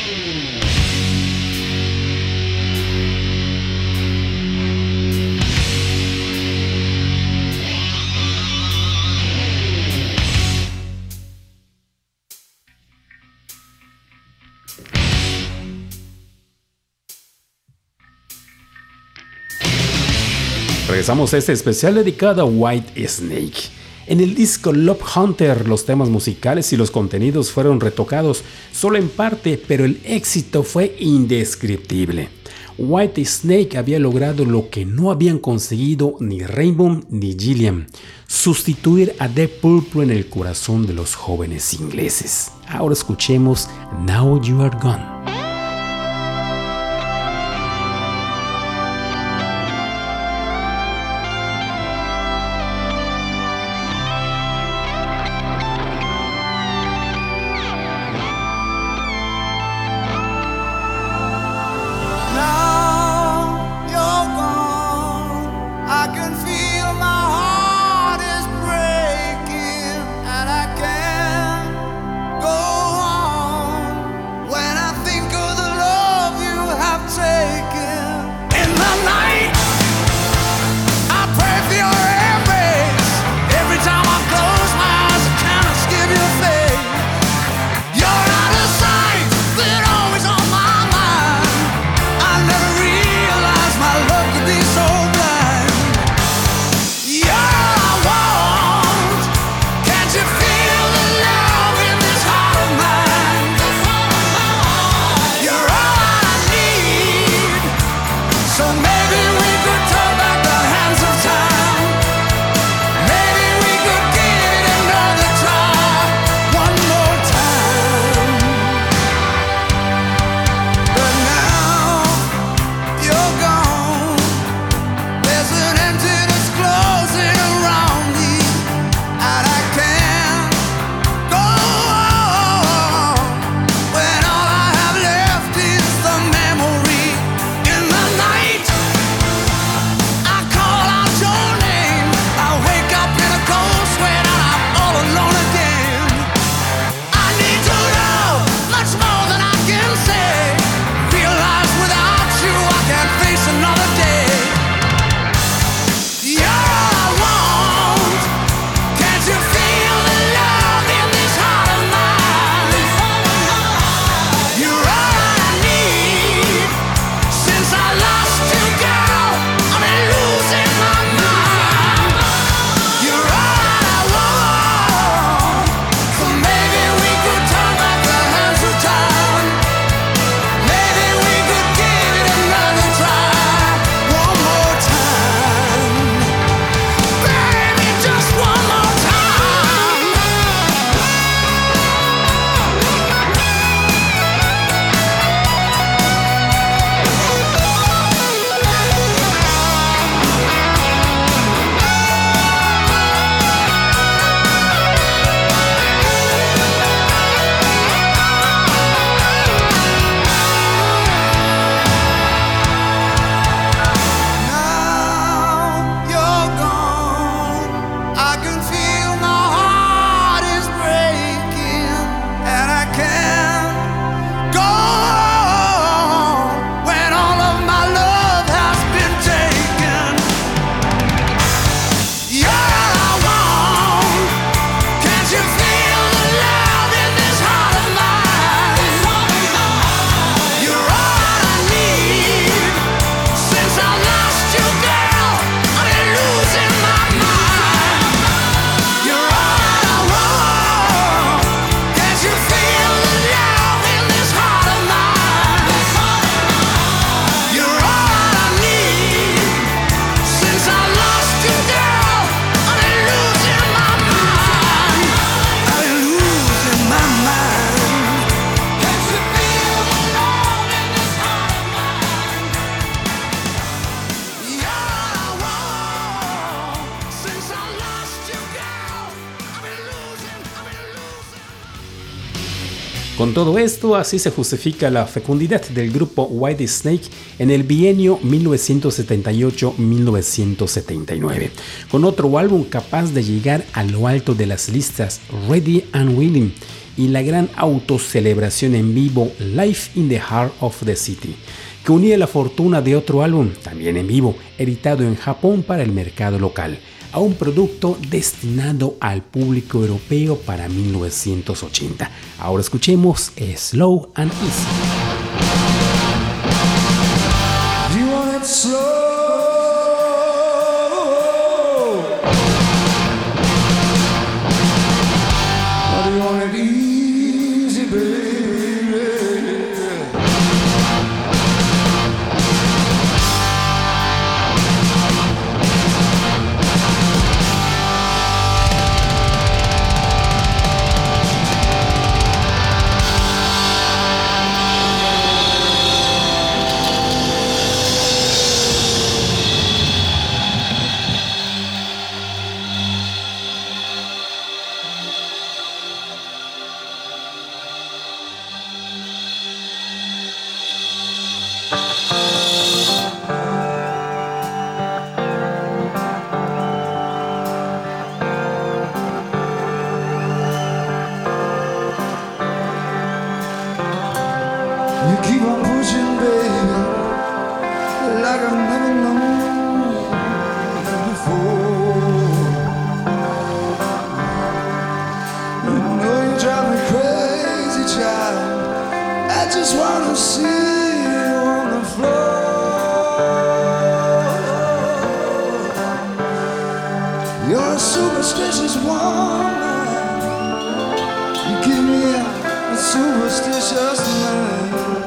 Regresamos a este especial dedicado a White Snake. En el disco Love Hunter, los temas musicales y los contenidos fueron retocados solo en parte, pero el éxito fue indescriptible. White Snake había logrado lo que no habían conseguido ni Rainbow ni Gillian: sustituir a Deep Purple en el corazón de los jóvenes ingleses. Ahora escuchemos Now You Are Gone. When I think Con todo esto, así se justifica la fecundidad del grupo Whitesnake en el bienio 1978-1979, con otro álbum capaz de llegar a lo alto de las listas, Ready and Willing, y la gran autocelebración en vivo, Life in the Heart of the City, que unía la fortuna de otro álbum, también en vivo, editado en Japón para el mercado local, a un producto destinado al público europeo para 1980. Ahora escuchemos Slow and Easy. Do you want it slow? Or do you want it easy, baby? You keep on pushing, baby, like I've never known before. You know you drive me crazy, child. I just wanna see you on the floor. You're a superstitious woman. You give me a superstitious man.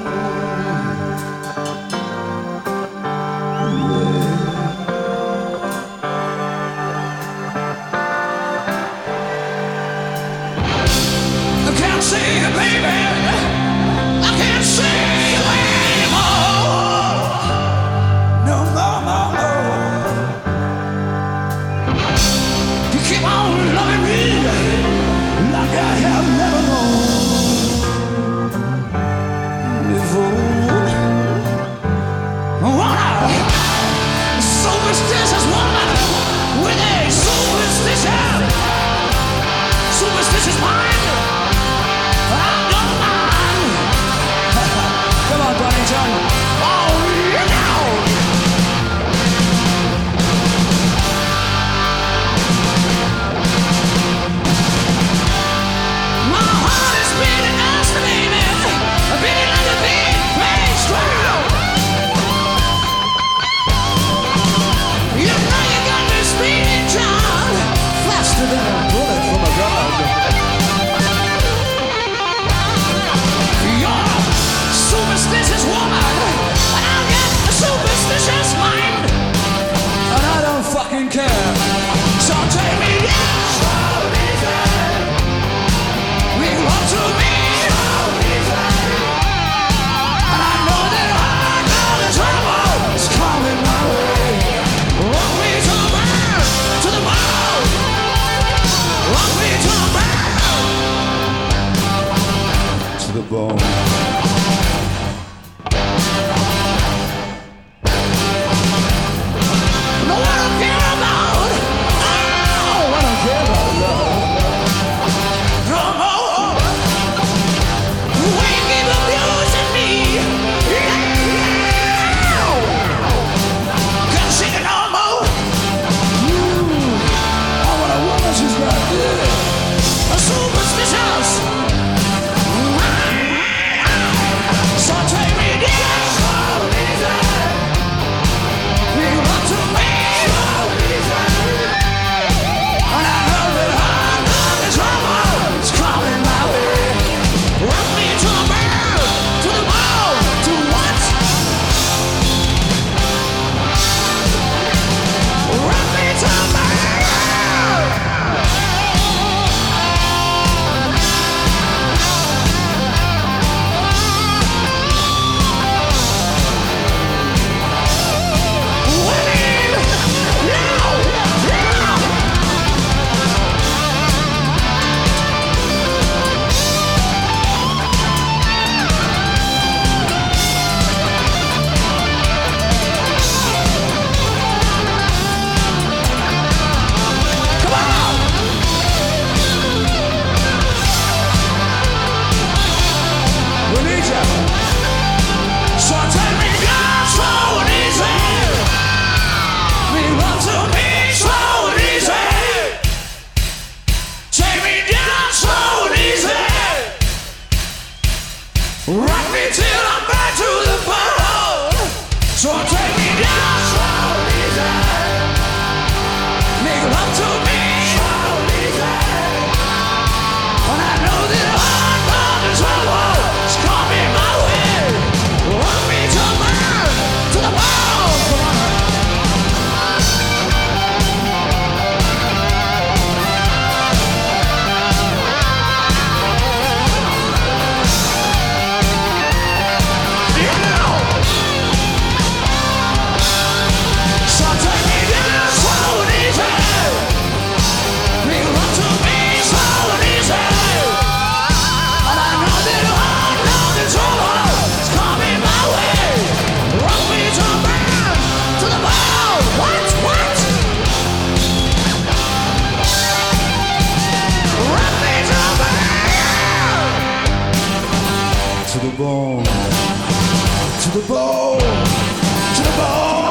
I can't see you, baby. I can't see you anymore. No more, no more. You keep on loving me like I have never known before. What a superstitious woman with a superstitious mind. Come on, Donnie John. Oh, you know. My heart is beating fast, baby. Beating like a big bass drum. You know you got me speeding, John. Faster than a bullet from a gun. Superstitious woman, and I'll get a superstitious mind, and I don't fucking care. So take me down, so easy. We want to be so easy, and I know that all the trouble is coming my way. Walk me to the ground, to the bone. Walk me to the ground, to the bone. Superstitious. rock me till I'm back to the bone. So take me down, slow easy. Make love to me, slow easy. And I know that hard love is over. It's coming my way. Rock me till burn to the bone. Come on. To the bone, to the bone, to the bone.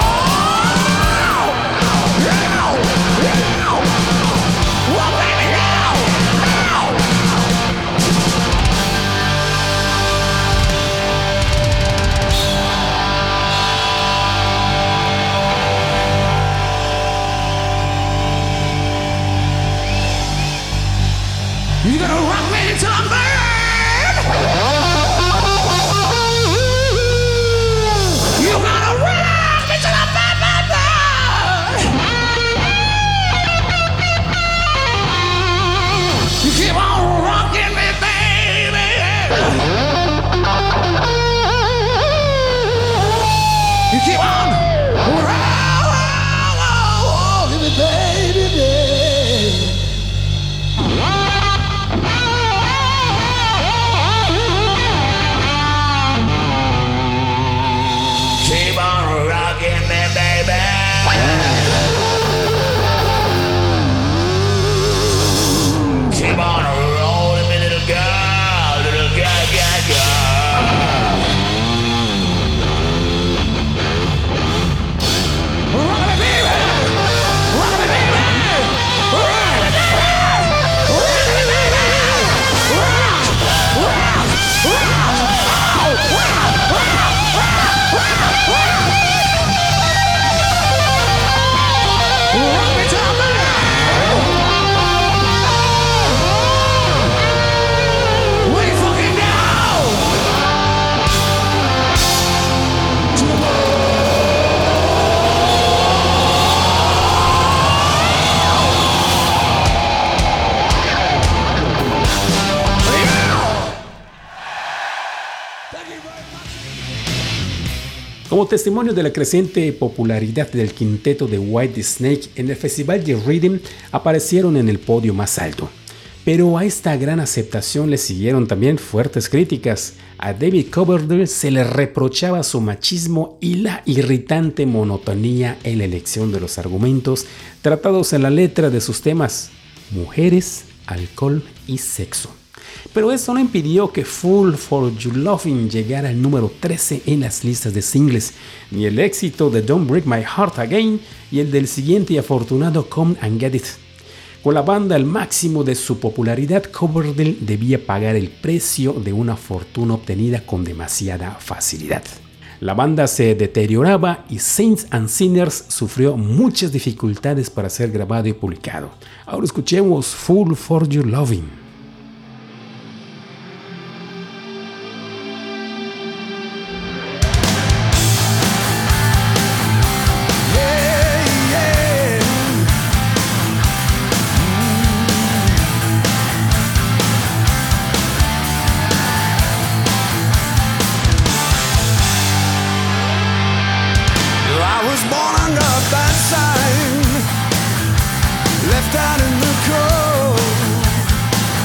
Well, baby, now. You gonna rock me till I'm burned? You gotta rock me till I'm bad, bad, bad. You keep on rocking me, baby. You keep on rocking me, baby, baby. Keep on rocking me, baby. Keep on rolling me, little girl, little girl, girl, girl. Rock me, baby. Rock me, baby. Rock me, baby. Rock me, baby. Rock, rock, rock, rock, rock me till I'm what you fucking down? To the Como testimonio de la creciente popularidad del quinteto de Whitesnake, en el Festival de Reading aparecieron en el podio más alto. Pero a esta gran aceptación le siguieron también fuertes críticas. A David Coverdale se le reprochaba su machismo y la irritante monotonía en la elección de los argumentos tratados en la letra de sus temas: mujeres, alcohol y sexo. Pero eso no impidió que Fool for Your Loving llegara al número 13 en las listas de singles, ni el éxito de Don't Break My Heart Again y el del siguiente y afortunado Come and Get It. Con la banda al máximo de su popularidad, Coverdale debía pagar el precio de una fortuna obtenida con demasiada facilidad. La banda se deterioraba y Saints and Sinners sufrió muchas dificultades para ser grabado y publicado. Ahora escuchemos Fool for Your Loving. left out in the cold.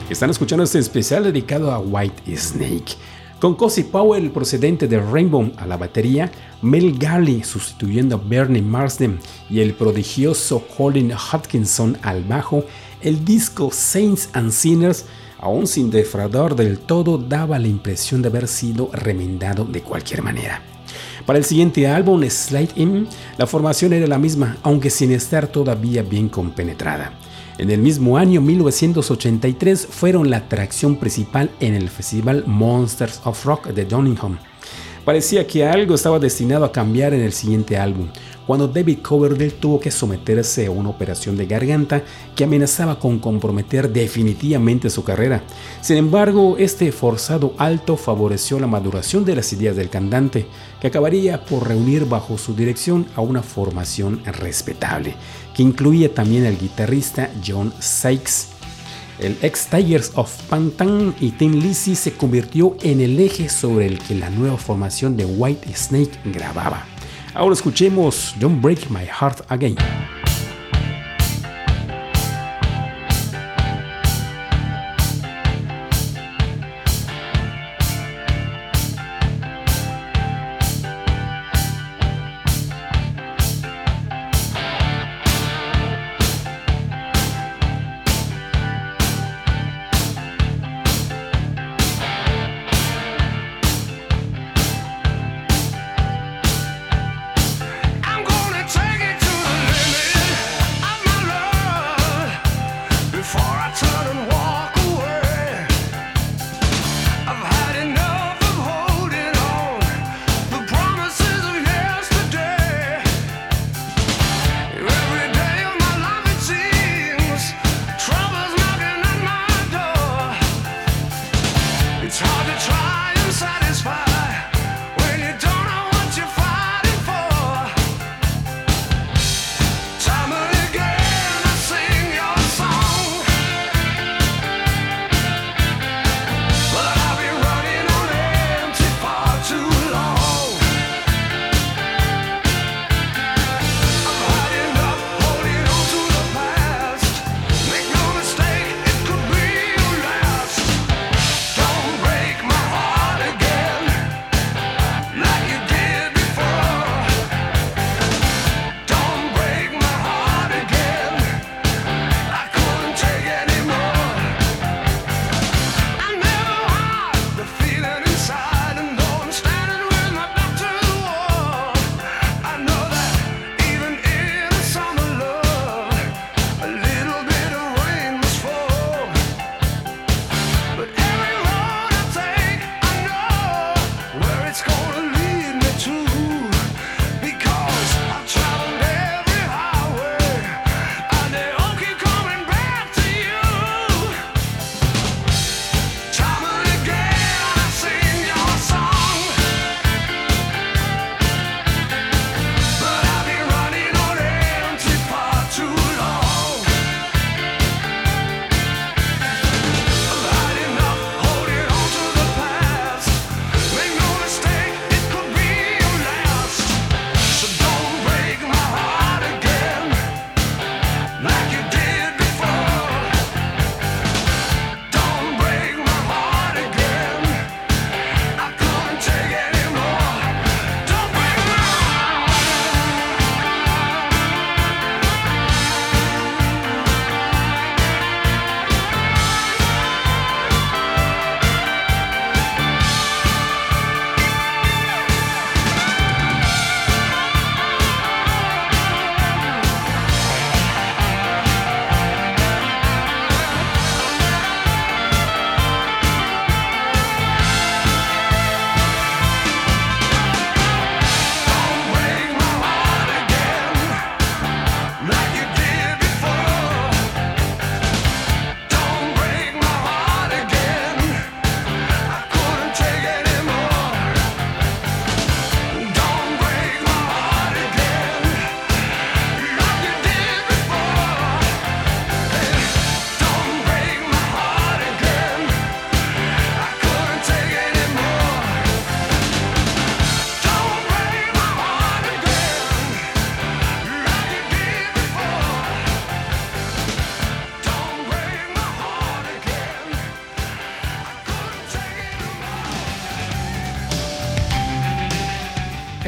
Están escuchando este especial dedicado a White Snake, con Cozy Powell procedente de Rainbow a la batería, Mel Galley sustituyendo a Bernie Marsden y el prodigioso Colin Hodgkinson al bajo. El disco Saints and Sinners, aún sin defraudar del todo, daba la impresión de haber sido remendado de cualquier manera. Para el siguiente álbum, Slide In, la formación era la misma, aunque sin estar todavía bien compenetrada. En el mismo año, 1983, fueron la atracción principal en el festival Monsters of Rock de Donington. Parecía que algo estaba destinado a cambiar en el siguiente álbum, cuando David Coverdale tuvo que someterse a una operación de garganta que amenazaba con comprometer definitivamente su carrera. Sin embargo, este forzado alto favoreció la maduración de las ideas del cantante, que acabaría por reunir bajo su dirección a una formación respetable, que incluía también al guitarrista John Sykes. El ex Tigers of Pantan y Thin Lizzy se convirtió en el eje sobre el que la nueva formación de White Snake grababa. Ahora escuchemos Don't Break My Heart Again. I'm gonna take it to the limit.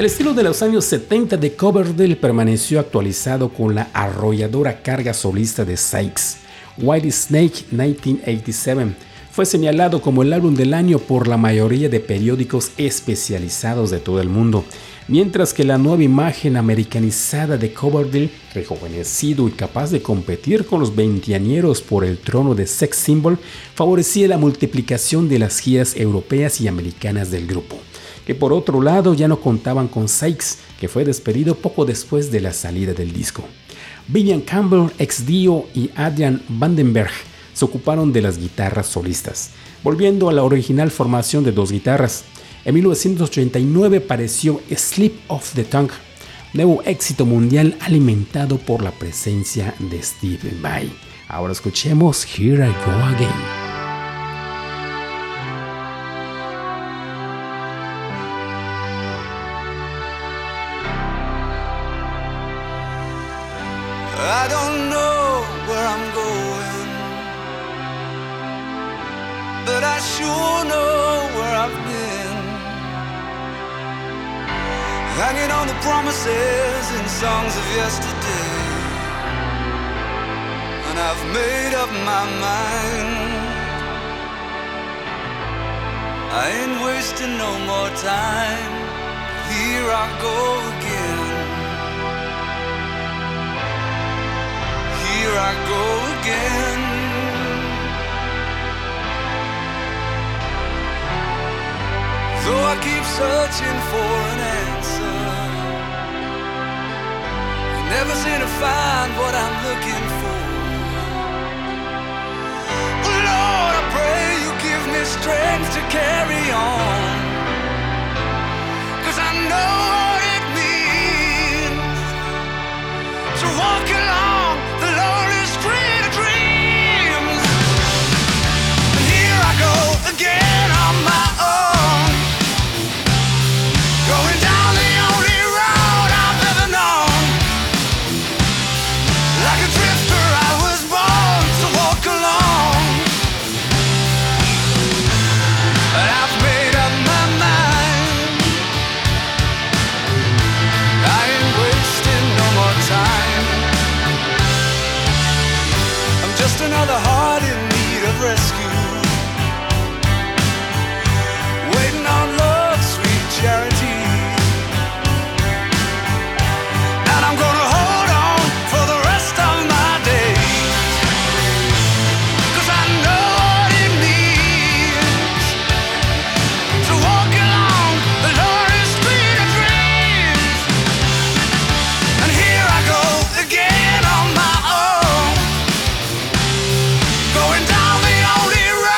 El estilo de los años 70 de Coverdale permaneció actualizado con la arrolladora carga solista de Sykes. Whitesnake 1987 fue señalado como el álbum del año por la mayoría de periódicos especializados de todo el mundo, mientras que la nueva imagen americanizada de Coverdale, rejuvenecido y capaz de competir con los veinteañeros por el trono de sex symbol, favorecía la multiplicación de las giras europeas y americanas del grupo, que por otro lado ya no contaban con Sykes, que fue despedido poco después de la salida del disco. Vivian Campbell, ex Dio, y Adrian Vandenberg se ocuparon de las guitarras solistas, volviendo a la original formación de dos guitarras. En 1989 apareció Slip of the Tongue, nuevo éxito mundial alimentado por la presencia de Steve Vai. Ahora escuchemos Here I Go Again. I don't know where I'm going, but I sure know where I've been. Hanging on the promises and songs of yesterday, and I've made up my mind. I ain't wasting no more time. Here I go again. Here I go again. Though I keep searching for an answer, I never seem to find what I'm looking for. But Lord, I pray you give me strength to carry on, 'cause I know what it means to walk along the lonely street of dreams. And here I go again on my own, going down the only road I've ever known. Like a drifter I was born to walk along, but I've made up my mind. I ain't wasting no more time. I'm just another heart in need of rescue, waiting on love's sweet charity. And I'm gonna hold on for the rest of my days, 'cause I know what it means to walk along the lonely street of dreams. And here I go again on my own, going down the only road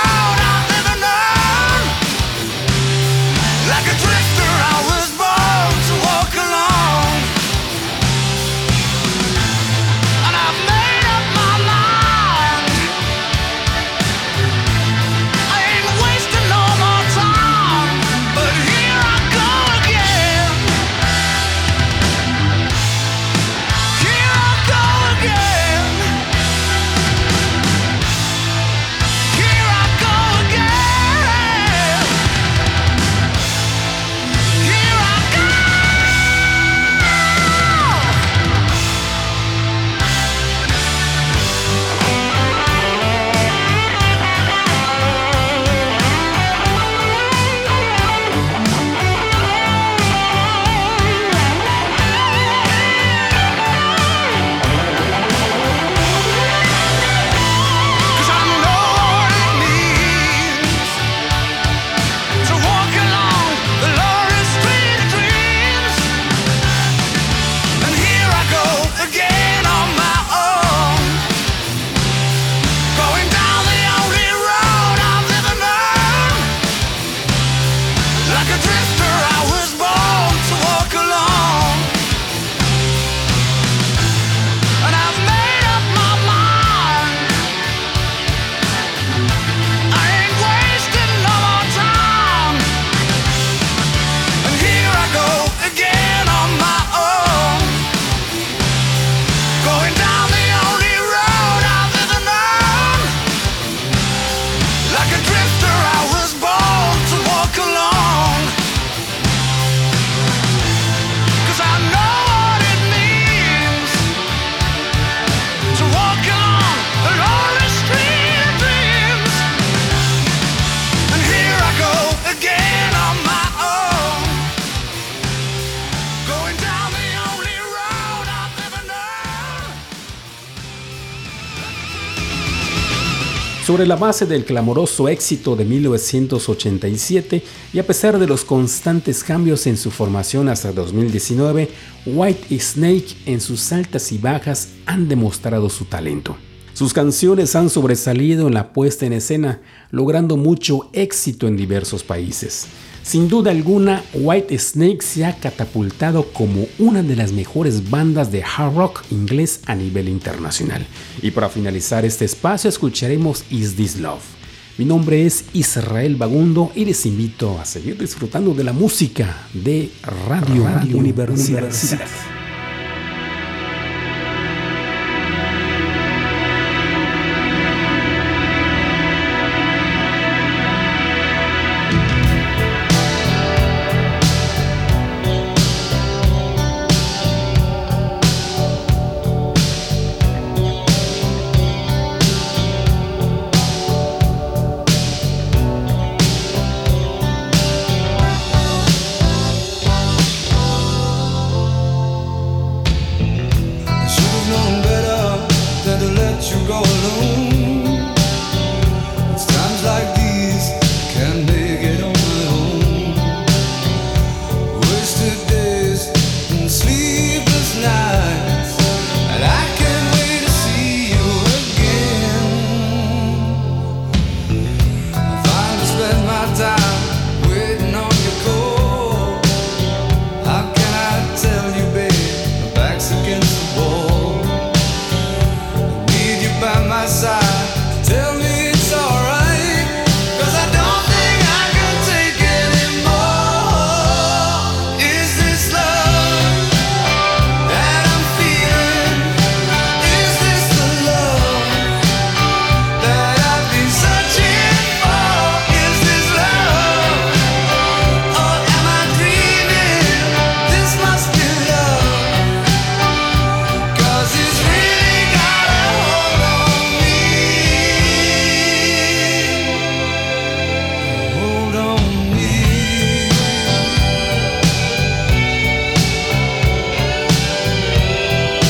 Sobre la base del clamoroso éxito de 1987 y a pesar de los constantes cambios en su formación hasta 2019, Whitesnake en sus altas y bajas han demostrado su talento. Sus canciones han sobresalido en la puesta en escena, logrando mucho éxito en diversos países. Sin duda alguna, Whitesnake se ha catapultado como una de las mejores bandas de hard rock inglés a nivel internacional. Y para finalizar este espacio escucharemos Is This Love. Mi nombre es Israel Bagundo y les invito a seguir disfrutando de la música de Radio Universidad.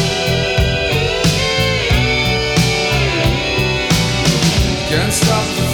Can't stop the